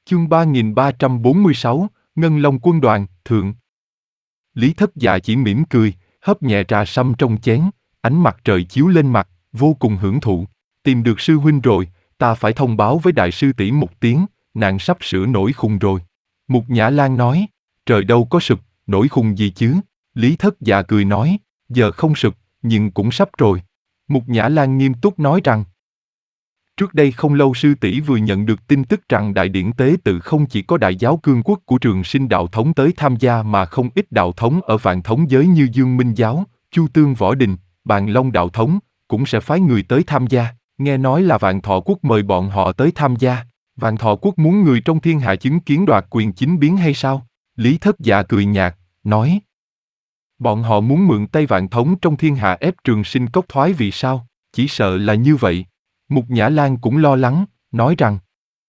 Chương 3346, Ngân Long quân đoàn, thượng. Lý Thất Dạ chỉ mỉm cười, hớp nhẹ trà sâm trong chén, ánh mặt trời chiếu lên mặt, vô cùng hưởng thụ. Tìm được sư huynh rồi, ta phải thông báo với đại sư tỷ một tiếng, nàng sắp sửa nổi khùng rồi. Mục Nhã Lan nói, trời đâu có sụp, nổi khùng gì chứ? Lý Thất Dạ cười nói, giờ không sụp, nhưng cũng sắp rồi. Mục Nhã Lan nghiêm túc nói rằng, trước đây không lâu sư tỷ vừa nhận được tin tức rằng đại điển tế tự không chỉ có đại giáo cương quốc của Trường Sinh đạo thống tới tham gia mà không ít đạo thống ở vạn thống giới như Dương Minh giáo, Chu Tương Võ Đình, Bàn Long đạo thống cũng sẽ phái người tới tham gia. Nghe nói là Vạn Thọ quốc mời bọn họ tới tham gia. Vạn Thọ quốc muốn người trong thiên hạ chứng kiến đoạt quyền chính biến hay sao? Lý Thất Dạ cười nhạt, nói. Bọn họ muốn mượn tay vạn thống trong thiên hạ ép Trường Sinh cốc thoái vì sao? Chỉ sợ là như vậy. Mục Nhã Lan cũng lo lắng, nói rằng.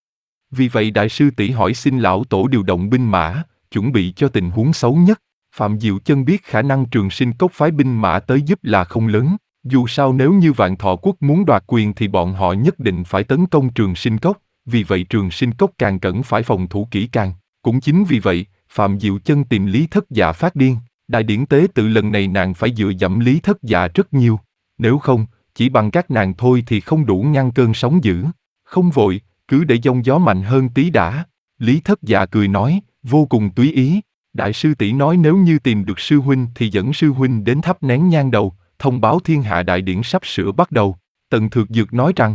Vì vậy đại sư tỷ hỏi xin lão tổ điều động binh mã, chuẩn bị cho tình huống xấu nhất. Phạm Diệu Chân biết khả năng Trường Sinh cốc phái binh mã tới giúp là không lớn. Dù sao nếu như Vạn Thọ quốc muốn đoạt quyền thì bọn họ nhất định phải tấn công Trường Sinh cốc. Vì vậy Trường Sinh cốc càng cần phải phòng thủ kỹ càng. Cũng chính vì vậy, Phạm Diệu Chân tìm Lý Thất Dạ phát điên. Đại điển tế tự lần này nàng phải dựa dẫm Lý Thất Dạ rất nhiều. Nếu không, chỉ bằng các nàng thôi thì không đủ ngăn cơn sóng dữ. Không vội, cứ để giông gió mạnh hơn tí đã. Lý Thất Dạ cười nói, vô cùng túy ý. Đại sư tỷ nói nếu như tìm được sư huynh thì dẫn sư huynh đến thắp nén nhang đầu, thông báo thiên hạ đại điển sắp sửa bắt đầu. Tần Thược Dược nói rằng,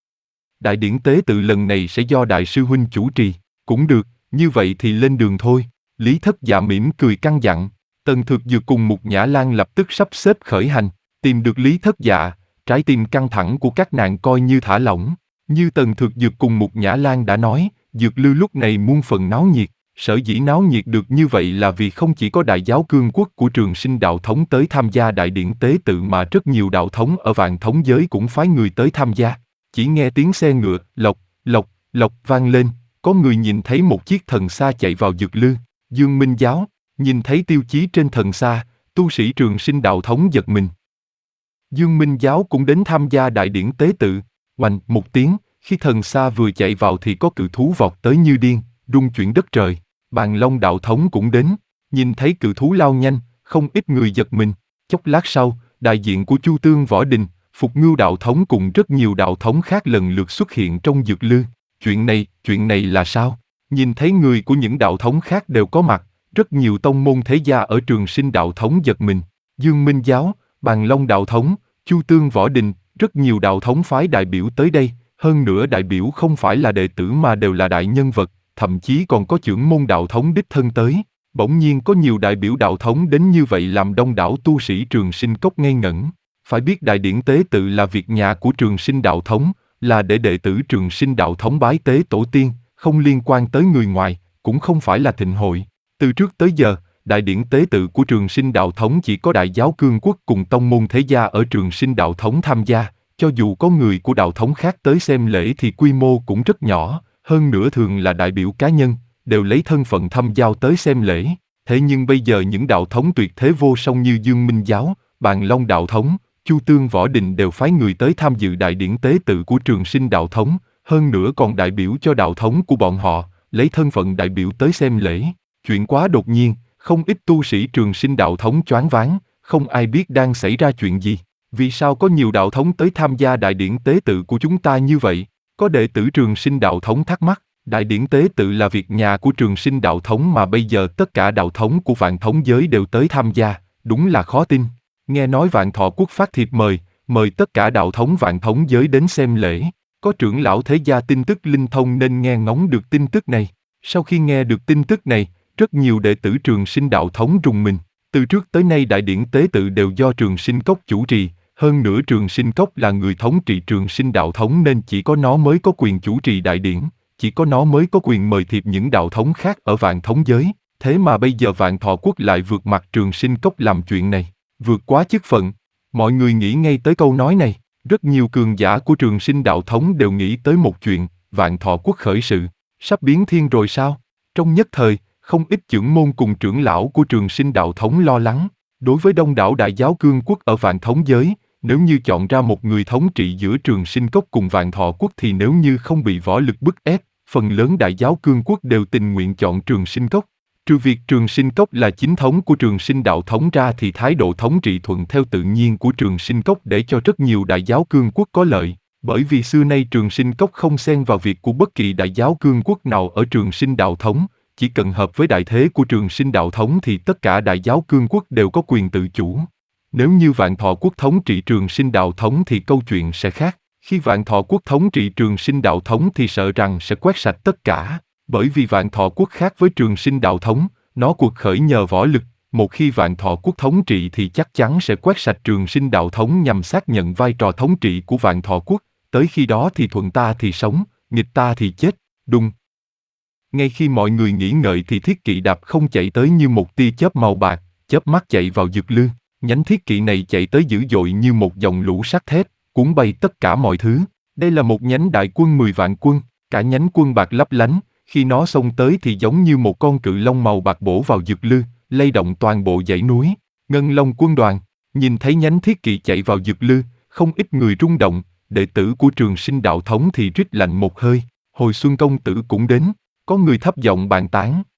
đại điển tế tự lần này sẽ do đại sư huynh chủ trì. Cũng được, như vậy thì lên đường thôi. Lý Thất Dạ mỉm cười căn dặn. Tần Thược Dược cùng Mục Nhã Lan lập tức sắp xếp khởi hành. Tìm được Lý Thất Dạ, trái tim căng thẳng của các nàng coi như thả lỏng. Như Tần Thược Dược cùng Mục Nhã Lan đã nói, Dược Lư lúc này muôn phần náo nhiệt. Sở dĩ náo nhiệt được như vậy là vì không chỉ có đại giáo cương quốc của Trường Sinh đạo thống tới tham gia đại điển tế tự mà rất nhiều đạo thống ở vạn thống giới cũng phái người tới tham gia. Chỉ nghe tiếng xe ngựa, lộc, lộc, lộc vang lên, có người nhìn thấy một chiếc thần xa chạy vào Dược Lư. Dương Minh giáo, nhìn thấy tiêu chí trên thần xa, tu sĩ Trường Sinh đạo thống giật mình. Dương Minh giáo cũng đến tham gia đại điển tế tự. Oành một tiếng, khi thần xa vừa chạy vào thì có cự thú vọt tới như điên, rung chuyển đất trời. Bàn Long đạo thống cũng đến, nhìn thấy cự thú lao nhanh, không ít người giật mình. Chốc lát sau, đại diện của Chu Tương Võ Đình, Phục Ngưu đạo thống cùng rất nhiều đạo thống khác lần lượt xuất hiện trong Dược Lư. Chuyện này là sao? Nhìn thấy người của những đạo thống khác đều có mặt, rất nhiều tông môn thế gia ở Trường Sinh đạo thống giật mình. Dương Minh giáo, Bàn Long đạo thống, Chu Tương Võ Đình, rất nhiều đạo thống phái đại biểu tới đây, hơn nữa đại biểu không phải là đệ tử mà đều là đại nhân vật, thậm chí còn có trưởng môn đạo thống đích thân tới. Bỗng nhiên có nhiều đại biểu đạo thống đến như vậy làm đông đảo tu sĩ Trường Sinh cốc ngây ngẩn. Phải biết đại điển tế tự là việc nhà của Trường Sinh đạo thống, là để đệ tử Trường Sinh đạo thống bái tế tổ tiên, không liên quan tới người ngoài, cũng không phải là thịnh hội. Từ trước tới giờ, đại điển tế tự của Trường Sinh đạo thống chỉ có đại giáo cương quốc cùng tông môn thế gia ở Trường Sinh đạo thống tham gia, cho dù có người của đạo thống khác tới xem lễ thì quy mô cũng rất nhỏ, hơn nữa thường là đại biểu cá nhân, đều lấy thân phận thăm giao tới xem lễ. Thế nhưng bây giờ những đạo thống tuyệt thế vô song như Dương Minh giáo, Bàn Long đạo thống, Chu Tương Võ Đình đều phái người tới tham dự đại điển tế tự của Trường Sinh đạo thống, hơn nữa còn đại biểu cho đạo thống của bọn họ, lấy thân phận đại biểu tới xem lễ. Chuyện quá đột nhiên, không ít tu sĩ Trường Sinh đạo thống choáng váng, không ai biết đang xảy ra chuyện gì. Vì sao có nhiều đạo thống tới tham gia đại điển tế tự của chúng ta như vậy? Có đệ tử Trường Sinh đạo thống thắc mắc, đại điển tế tự là việc nhà của Trường Sinh đạo thống mà bây giờ tất cả đạo thống của vạn thống giới đều tới tham gia, đúng là khó tin. Nghe nói Vạn Thọ quốc phát thiệp mời tất cả đạo thống vạn thống giới đến xem lễ. Có trưởng lão thế gia tin tức linh thông nên nghe ngóng được tin tức này. Sau khi nghe được tin tức này, rất nhiều đệ tử Trường Sinh đạo thống rùng mình. Từ trước tới nay đại điển tế tự đều do Trường Sinh cốc chủ trì, hơn nữa Trường Sinh cốc là người thống trị Trường Sinh đạo thống nên chỉ có nó mới có quyền chủ trì đại điển, chỉ có nó mới có quyền mời thiệp những đạo thống khác ở vạn thống giới. Thế mà bây giờ Vạn Thọ quốc lại vượt mặt Trường Sinh cốc làm chuyện này, vượt quá chức phận. Mọi người nghĩ ngay tới câu nói này. Rất nhiều cường giả của Trường Sinh đạo thống đều nghĩ tới một chuyện, Vạn Thọ quốc khởi sự, sắp biến thiên rồi sao? Trong nhất thời, không ít trưởng môn cùng trưởng lão của Trường Sinh đạo thống lo lắng. Đối với đông đảo đại giáo cương quốc ở vạn thống giới, nếu như chọn ra một người thống trị giữa Trường Sinh cốc cùng Vạn Thọ quốc thì nếu như không bị võ lực bức ép, phần lớn đại giáo cương quốc đều tình nguyện chọn Trường Sinh Cốc. Trừ việc Trường Sinh Cốc là chính thống của Trường Sinh đạo thống ra thì thái độ thống trị thuận theo tự nhiên của Trường Sinh Cốc để cho rất nhiều đại giáo cương quốc có lợi. Bởi vì xưa nay Trường Sinh Cốc không xen vào việc của bất kỳ đại giáo cương quốc nào ở Trường Sinh đạo thống, chỉ cần hợp với đại thế của Trường Sinh đạo thống thì tất cả đại giáo cương quốc đều có quyền tự chủ. Nếu như Vạn Thọ quốc thống trị Trường Sinh đạo thống thì câu chuyện sẽ khác. Khi Vạn Thọ quốc thống trị Trường Sinh đạo thống thì sợ rằng sẽ quét sạch tất cả. Bởi vì Vạn Thọ quốc khác với Trường Sinh đạo thống, nó cuộc khởi nhờ võ lực. Một khi Vạn Thọ quốc thống trị thì chắc chắn sẽ quét sạch Trường Sinh đạo thống nhằm xác nhận vai trò thống trị của Vạn Thọ quốc. Tới khi đó thì thuận ta thì sống, nghịch ta thì chết, đùng. Ngay khi mọi người nghĩ ngợi thì thiết kỵ đạp không chạy tới như một tia chớp màu bạc, chớp mắt chạy vào Dược Lư. Nhánh thiết kỵ này chạy tới dữ dội như một dòng lũ sắt thép, cuốn bay tất cả mọi thứ. Đây là một nhánh đại quân 10 vạn quân, cả nhánh quân bạc lấp lánh, khi nó xông tới thì giống như một con cự long màu bạc bổ vào Dược Lư, lay động toàn bộ dãy núi. Ngân Long quân đoàn, nhìn thấy nhánh thiết kỵ chạy vào Dược Lư, không ít người rung động, đệ tử của Trường Sinh đạo thống thì rít lạnh một hơi. Hồi Xuân công tử cũng đến, có người thấp giọng bàn tán.